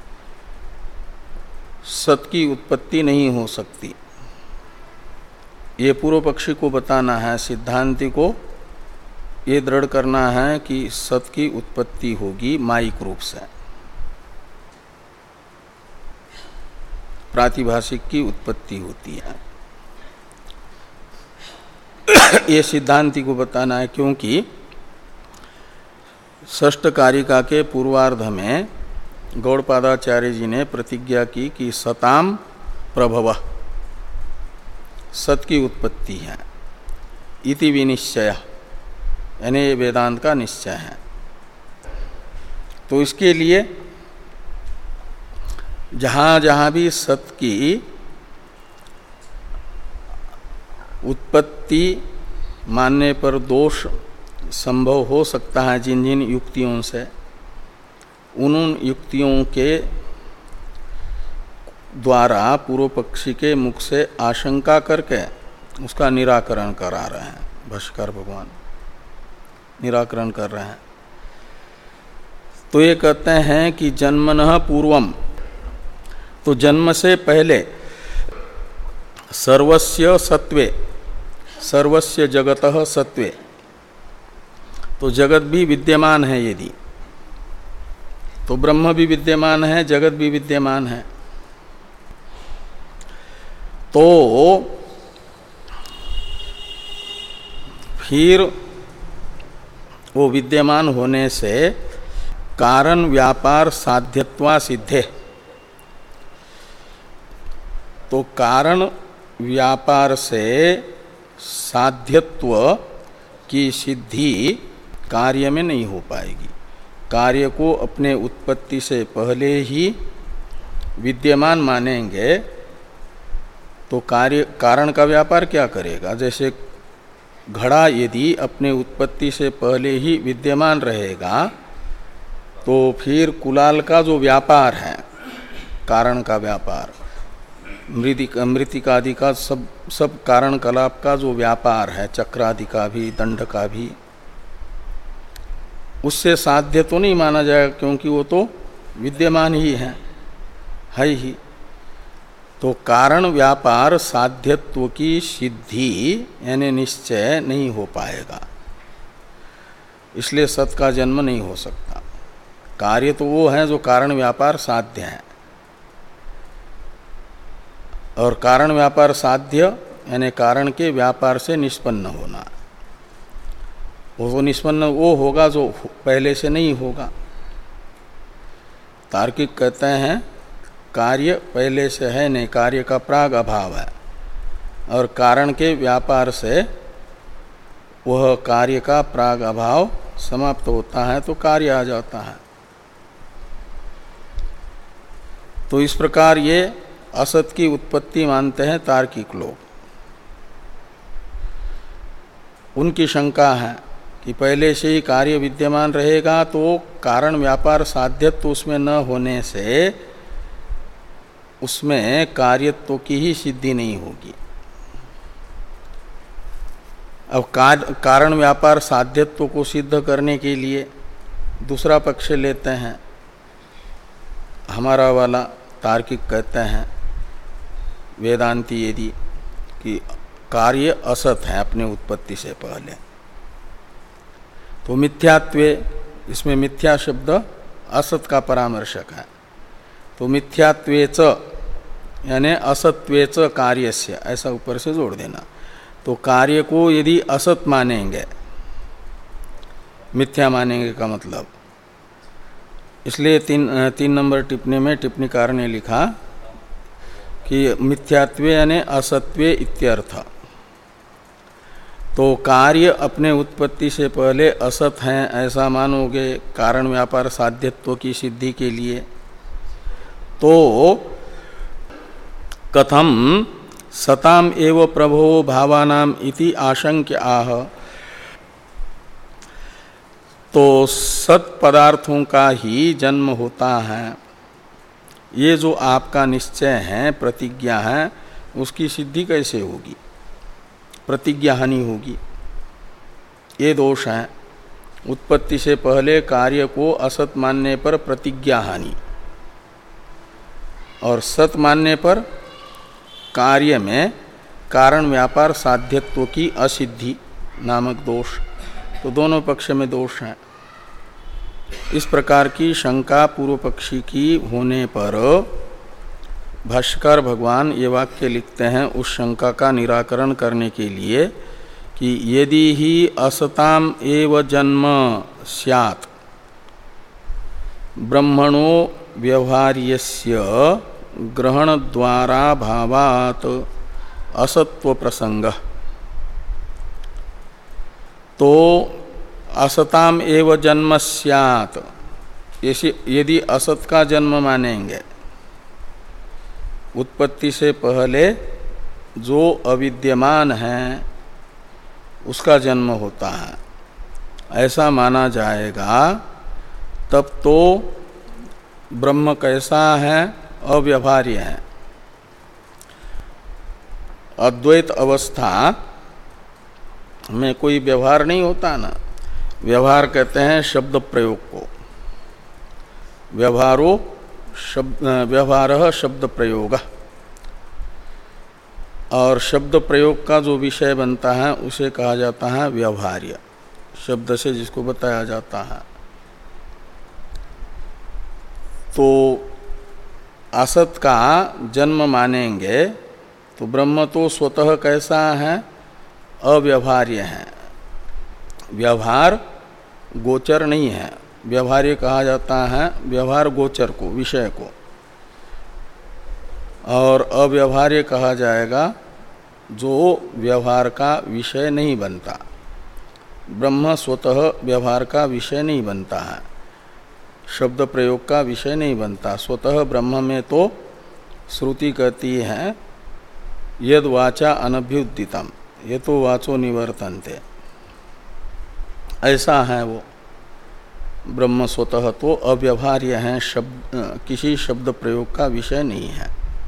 सत की उत्पत्ति नहीं हो सकती, ये पूर्व पक्षी को बताना है। सिद्धांति को ये दृढ़ करना है कि सत की उत्पत्ति होगी मायिक रूप से, प्रातिभाषिक की उत्पत्ति होती है। ये सिद्धांति को बताना है, क्योंकि षष्ठ कारिका के पूर्वार्ध में गौड़पादाचार्य जी ने प्रतिज्ञा की कि सताम प्रभव, सत की उत्पत्ति है, इति विनिश्चय, यानी वेदांत का निश्चय है। तो इसके लिए जहाँ जहाँ भी सत की उत्पत्ति मानने पर दोष संभव हो सकता है, जिन जिन युक्तियों से, उन उन युक्तियों के द्वारा पूर्व पक्षी के मुख से आशंका करके उसका निराकरण करा रहे हैं। भाष्यकार भगवान निराकरण कर रहे हैं। तो ये कहते हैं कि जन्मनः पूर्वम, तो जन्म से पहले सर्वस्य सत्वे, सर्वस्य जगतः सत्वे, तो जगत भी विद्यमान है। यदि तो ब्रह्म भी विद्यमान है, जगत भी विद्यमान है, तो फिर वो विद्यमान होने से कारण व्यापार साध्यत्वा सिद्धे, तो कारण व्यापार से साध्यत्व की सिद्धि कार्य में नहीं हो पाएगी। कार्य को अपने उत्पत्ति से पहले ही विद्यमान मानेंगे तो कार्य कारण का व्यापार क्या करेगा। जैसे घड़ा यदि अपने उत्पत्ति से पहले ही विद्यमान रहेगा तो फिर कुलाल का जो व्यापार है, कारण का व्यापार, मृतिका मृतिकादि का सब सब कारण कलाप का जो व्यापार है, चक्रादि का भी, दंड का भी, उससे साध्य तो नहीं माना जाएगा, क्योंकि वो तो विद्यमान ही है है ही। तो कारण व्यापार साध्यत्व की सिद्धि यानी निश्चय नहीं हो पाएगा, इसलिए सत का जन्म नहीं हो सकता। कार्य तो वो है जो कारण व्यापार साध्य है, और कारण व्यापार साध्य यानी कारण के व्यापार से निष्पन्न होना, वो निष्पन्न वो होगा जो पहले से नहीं होगा। तार्किक कहते हैं कार्य पहले से है नहीं, कार्य का प्राग अभाव है, और कारण के व्यापार से वह कार्य का प्राग अभाव समाप्त होता है तो कार्य आ जाता है। तो इस प्रकार ये असत की उत्पत्ति मानते हैं तार्किक लोग। उनकी शंका है कि पहले से ही कार्य विद्यमान रहेगा तो कारण व्यापार साध्यत्व उसमें न होने से उसमें कार्यत्व की ही सिद्धि नहीं होगी। अब कारण व्यापार साध्यत्व को सिद्ध करने के लिए दूसरा पक्ष लेते हैं, हमारा वाला तार्किक कहते हैं वेदांती यदि कि कार्य असत है अपने उत्पत्ति से पहले, तो मिथ्यात्वे, इसमें मिथ्या शब्द असत का परामर्शक है, तो मिथ्यात्वेच यानी असत्वेच कार्यस्य, ऐसा ऊपर से जोड़ देना। तो कार्य को यदि असत मानेंगे, मिथ्या मानेंगे का मतलब, इसलिए तीन तीन नंबर टिप्पणी में टिप्पणीकार ने लिखा कि मिथ्यात्वे यानी असत्वे इत्यर्थ। तो कार्य अपने उत्पत्ति से पहले असत हैं ऐसा मानोगे कारण व्यापार साध्यत्व की सिद्धि के लिए, तो कथम सताम एव प्रभो भावानाम इति आशंक्य आह। तो सत पदार्थों का ही जन्म होता है, ये जो आपका निश्चय है, प्रतिज्ञा है, उसकी सिद्धि कैसे होगी? प्रतिज्ञा हानि होगी, ये दोष है। उत्पत्ति से पहले कार्य को असत मानने पर प्रतिज्ञा हानि, और सत मानने पर कार्य में कारण व्यापार साध्यत्व की असिद्धि नामक दोष। तो दोनों पक्ष में दोष हैं। इस प्रकार की शंका पूर्व पक्षी की होने पर भाष्यकार भगवान ये वाक्य लिखते हैं उस शंका का निराकरण करने के लिए कि यदि ही असताम एव जन्म स्यात् ब्रह्मणो व्यवहार्यस्य ग्रहण द्वारा भावात् असत्व प्रसंग, तो असताम एव जन्म स्यात्, यदि असत का जन्म मानेंगे, उत्पत्ति से पहले जो अविद्यमान है उसका जन्म होता है, ऐसा माना जाएगा, तब तो ब्रह्म कैसा है? अव्यवहार्य है। अद्वैत अवस्था में कोई व्यवहार नहीं होता ना। व्यवहार कहते हैं शब्द प्रयोग को, व्यवहारो शब्द व्यवहार शब्द प्रयोग, और शब्द प्रयोग का जो विषय बनता है उसे कहा जाता है व्यवहार्य, शब्द से जिसको बताया जाता है। तो असत का जन्म मानेंगे तो ब्रह्म तो स्वतः कैसा है? अव्यवहार्य है, व्यवहार गोचर नहीं है। व्यवहार्य कहा जाता है व्यवहार गोचर को, विषय को, और अव्यवहार्य कहा जाएगा जो व्यवहार का विषय नहीं बनता। ब्रह्म स्वतः व्यवहार का विषय नहीं बनता है, शब्द प्रयोग का विषय नहीं बनता। स्वतः ब्रह्म में तो श्रुति कहती है यद वाचा अनभ्युदितम, ये तो वाचो निवर्तन्ते, ऐसा है वो ब्रह्म। स्वतः तो अव्यवहार्य है, शब्द किसी शब्द प्रयोग का विषय नहीं है।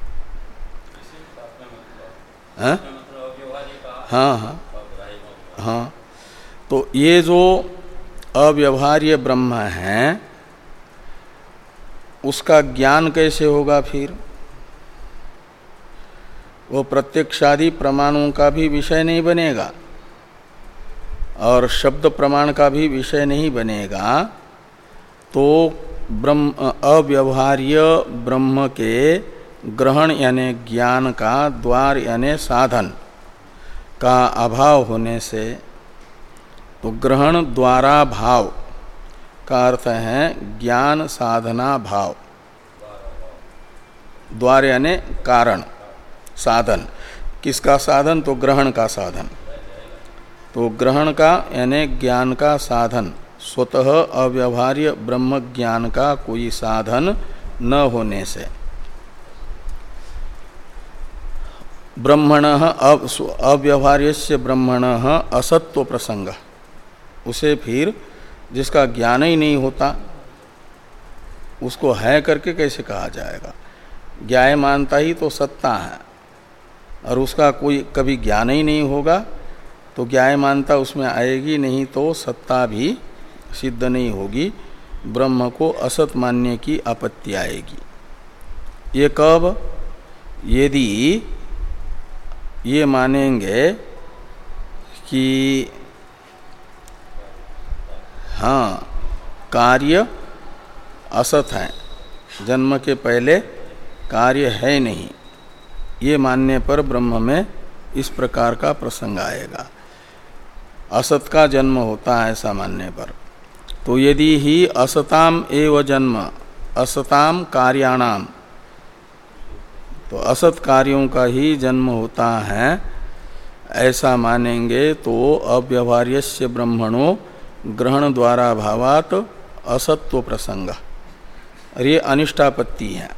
हाँ हाँ हाँ हाँ। तो ये जो अव्यवहार्य ब्रह्म है उसका ज्ञान कैसे होगा? फिर वो प्रत्यक्षादि प्रमाणों का भी विषय नहीं बनेगा और शब्द प्रमाण का भी विषय नहीं बनेगा। तो ब्रह्म अव्यवहार्य ब्रह्म के ग्रहण यानी ज्ञान का द्वार यानी साधन का अभाव होने से, तो ग्रहण द्वारा भाव का अर्थ है ज्ञान साधना भाव। द्वार यानी कारण, साधन किसका साधन? तो ग्रहण का साधन। तो ग्रहण का यानी ज्ञान का साधन स्वतः अव्यवहार्य ब्रह्म ज्ञान का कोई साधन न होने से ब्रह्मणः अव्यवहार्यस्य ब्रह्मणः असत्व प्रसंग, उसे फिर जिसका ज्ञान ही नहीं होता उसको है करके कैसे कहा जाएगा? ज्ञाय मानता ही तो सत्ता है, और उसका कोई कभी ज्ञान ही नहीं होगा तो ज्ञाय मानता उसमें आएगी नहीं, तो सत्ता भी सिद्ध नहीं होगी। ब्रह्म को असत मानने की आपत्ति आएगी। ये कब? यदि ये मानेंगे कि हाँ कार्य असत है, जन्म के पहले कार्य है नहीं, ये मानने पर ब्रह्म में इस प्रकार का प्रसंग आएगा। असत का जन्म होता है ऐसा मानने पर। तो यदि ही असताम एव जन्म असताम कार्याणाम, तो असत कार्यों का ही जन्म होता है ऐसा मानेंगे तो अव्यवहार्यस्य ब्रह्मणो ग्रहण द्वारा भावात असत्व प्रसंग, और ये अनिष्टापत्ति है।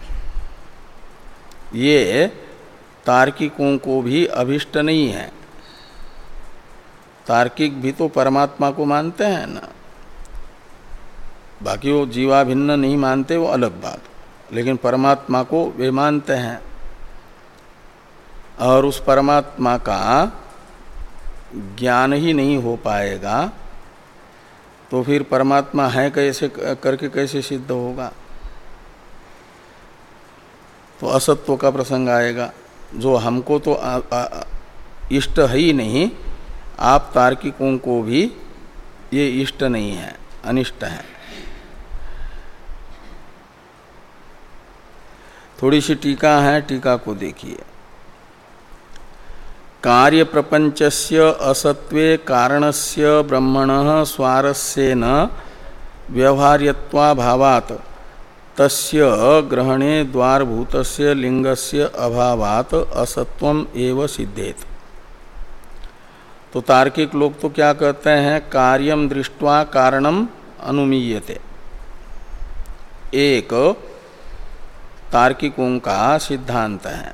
ये तार्किकों को भी अभिष्ट नहीं है। तार्किक भी तो परमात्मा को मानते हैं ना, बाकी वो जीवा भिन्न नहीं मानते, वो अलग बात, लेकिन परमात्मा को वे मानते हैं। और उस परमात्मा का ज्ञान ही नहीं हो पाएगा तो फिर परमात्मा है कैसे करके कैसे सिद्ध होगा। तो असत्व का प्रसंग आएगा, जो हमको तो आ, आ, इष्ट है ही नहीं, आप तार्किकों को भी ये इष्ट नहीं है, अनिष्ट है। थोड़ी सी टीका है, टीका को देखिए। कार्य प्रपंचस्य असत्वे कारणस्य ब्रह्मणः स्वारस्येन व्यवहार्यत्वाभावात् तस्य ग्रहणे द्वारभूतस्य लिंगस्य अभावात् असत्वम एव सिद्धेत। तो तार्किक लोग तो क्या कहते हैं, कार्यम दृष्ट्वा कारणम अनुमीयते। एक तार्किकों का सिद्धांत है,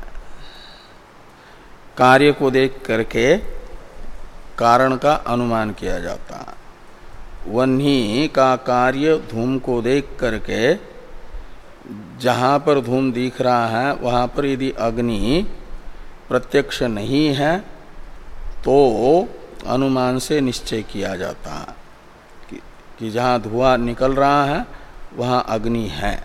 कार्य को देख करके कारण का अनुमान किया जाता है। वन्ही का कार्य धूम को देख करके जहाँ पर धूम दिख रहा है वहाँ पर यदि अग्नि प्रत्यक्ष नहीं है तो अनुमान से निश्चय किया जाता है कि, कि जहाँ धुआं निकल रहा है वहाँ अग्नि है।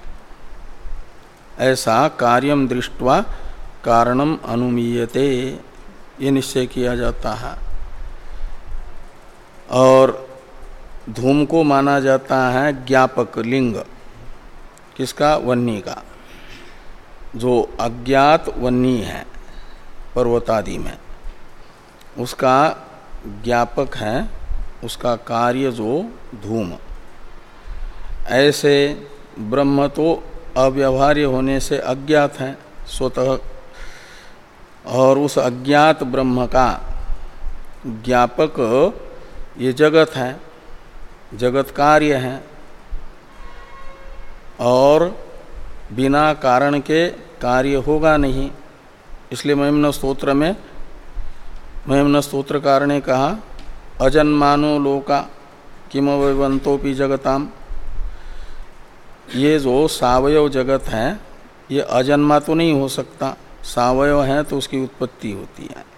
ऐसा कार्यम दृष्ट्वा कारणम अनुमीयते, ये निश्चय किया जाता है। और धूम को माना जाता है ज्ञापक लिंग, किसका, वन्नी का। जो अज्ञात वन्नी है पर्वतादि में, उसका ज्ञापक है, उसका कार्य जो धूम। ऐसे ब्रह्म तो अव्यवहार्य होने से अज्ञात है स्वतः, और उस अज्ञात ब्रह्म का ज्ञापक ये जगत है, जगत कार्य है। और बिना कारण के कार्य होगा नहीं। इसलिए महिम्न स्तोत्र में महिम्न स्तोत्रकार ने कहा, अजन्मानो लोका किम वैवंतोपि जगताम। ये जो सावयव जगत है ये अजन्मा तो नहीं हो सकता, सावयव है तो उसकी उत्पत्ति होती है।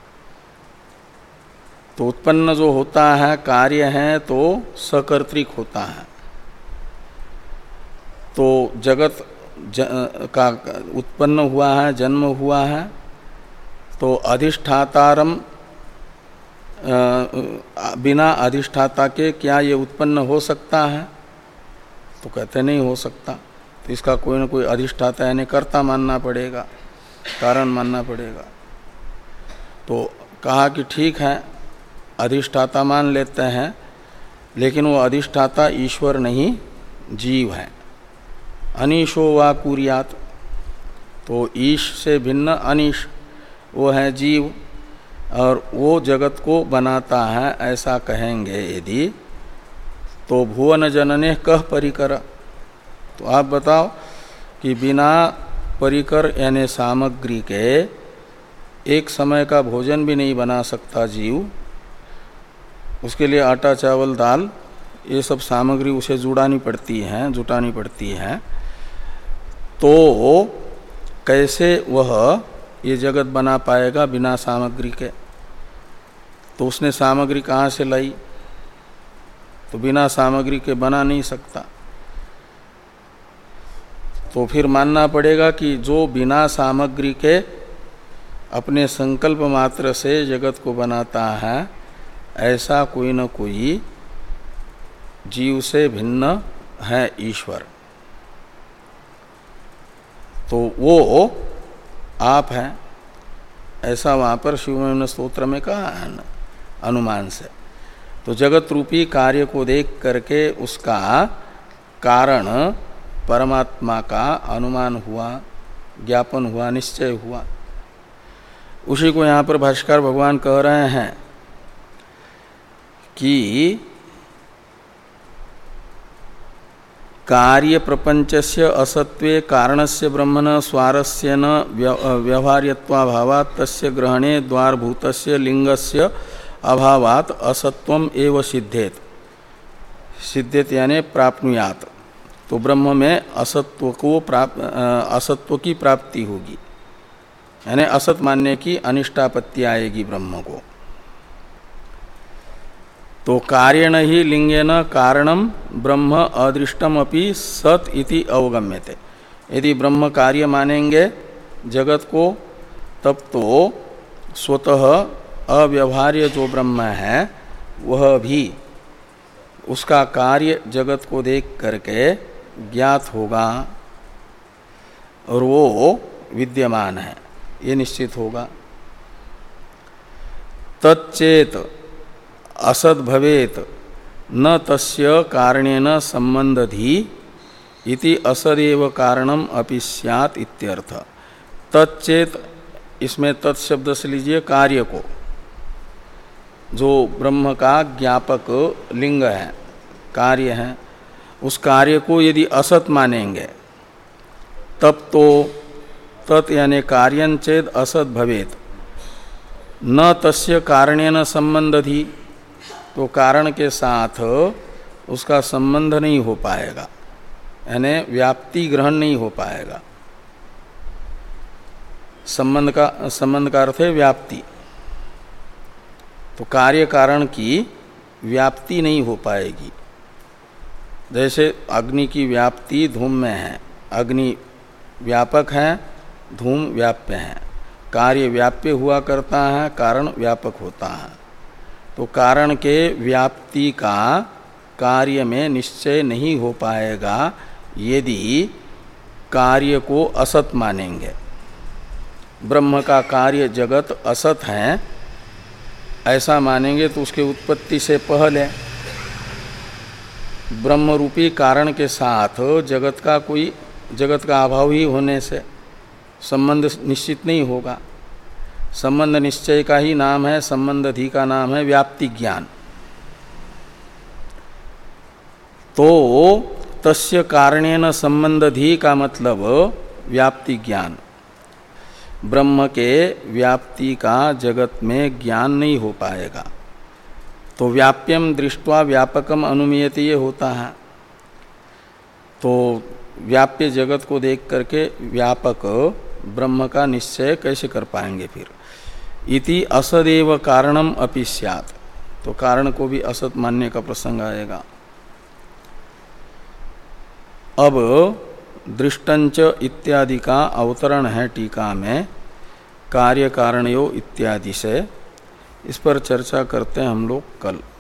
तो उत्पन्न जो होता है कार्य है तो सकर्तृक होता है। तो जगत ज, का उत्पन्न हुआ है, जन्म हुआ है, तो अधिष्ठातारम बिना अधिष्ठाता के क्या ये उत्पन्न हो सकता है? तो कहते नहीं हो सकता। तो इसका कोई ना कोई अधिष्ठाता यानी कर्ता मानना पड़ेगा, कारण मानना पड़ेगा। तो कहा कि ठीक है, अधिष्ठाता मान लेते हैं, लेकिन वो अधिष्ठाता ईश्वर नहीं जीव है। अनीशो वा कुर्यात, तो ईश से भिन्न अनीश, वो है जीव, और वो जगत को बनाता है ऐसा कहेंगे यदि, तो भुवन जनने कह परिकर। तो आप बताओ कि बिना परिकर यानी सामग्री के एक समय का भोजन भी नहीं बना सकता जीव। उसके लिए आटा चावल दाल ये सब सामग्री उसे जुड़ानी पड़ती है, जुटानी पड़ती है। तो कैसे वह ये जगत बना पाएगा बिना सामग्री के? तो उसने सामग्री कहाँ से लाई? तो बिना सामग्री के बना नहीं सकता। तो फिर मानना पड़ेगा कि जो बिना सामग्री के अपने संकल्प मात्र से जगत को बनाता है, ऐसा कोई न कोई जीव से भिन्न है ईश्वर, तो वो आप हैं, ऐसा वहाँ पर शिवमहिम्न स्तोत्र में कहा है न, अनुमान से। तो जगत रूपी कार्य को देख करके उसका कारण परमात्मा का अनुमान हुआ, ज्ञापन हुआ, निश्चय हुआ। उसी को यहाँ पर भाष्कर भगवान कह रहे हैं कि कार्य प्रपंचस्य असत्वे कारणस्य ब्रह्मण स्वारस्येन व्यवहार्यत्वाभावात् तस्य ग्रहणे द्वारभूतस्य लिंगस्य अभावात् असत्वम एव सिद्धेत। सिद्धेत यानी प्राप्नुयात, तो ब्रह्म में असत्व को प्राप्त असत्व की प्राप्ति होगी, यानी असत मानने की अनिष्टापत्ति आएगी ब्रह्म को। तो कार्येण ही लिंगेन कारणम ब्रह्म अदृष्टम अपि सत इति अवगम्यते। यदि ब्रह्म कार्य मानेंगे जगत को, तब तो स्वतः अव्यवहार्य जो ब्रह्म है वह भी उसका कार्य जगत को देख करके ज्ञात होगा और वो विद्यमान है, ये निश्चित होगा। तच्चेत असद भवेत न तस्य कारणेन संबंधधि इति असदेव कारणम अपि स्यात् इत्यर्थ। तच्चेत, इसमें तत्शब्द से लीजिए कार्य को, जो ब्रह्म का ज्ञापक लिंग है, कार्य है, उस कार्य को यदि असत मानेंगे तब तो तत् यानी कार्यं चेद असत भवेत न तस्य कारणेन संबंधधि, तो कारण के साथ उसका संबंध नहीं हो पाएगा, यानी व्याप्ति ग्रहण नहीं हो पाएगा। संबंध का संबंध का अर्थ है व्याप्ति, तो कार्य कारण की व्याप्ति नहीं हो पाएगी। जैसे अग्नि की व्याप्ति धूम में है, अग्नि व्यापक है, धूम व्याप्य है, कार्य व्याप्य हुआ करता है, कारण व्यापक होता है। तो कारण के व्याप्ति का कार्य में निश्चय नहीं हो पाएगा यदि कार्य को असत मानेंगे। ब्रह्म का कार्य जगत असत है ऐसा मानेंगे तो उसके उत्पत्ति से पहले ब्रह्म रूपी कारण के साथ जगत का कोई जगत का अभाव ही होने से संबंध निश्चित नहीं होगा। संबंध निश्चय का ही नाम है, संबंधधि का नाम है व्याप्ति ज्ञान। तो तस्य कारणेन संबंधधि का मतलब व्याप्ति ज्ञान। ब्रह्म के व्याप्ति का जगत में ज्ञान नहीं हो पाएगा, तो व्याप्यम दृष्ट्वा व्यापकम अनुमीयते ये होता है। तो व्याप्य जगत को देख करके व्यापक ब्रह्म का निश्चय कैसे कर पाएंगे फिर। इति असदेव कारणम अपि स्यात्, तो कारण को भी असत मानने का प्रसंग आएगा। अब दृष्टंच इत्यादि का अवतरण है टीका में, कार्य कारणयो इत्यादि से। इस पर चर्चा करते हैं हम लोग कल।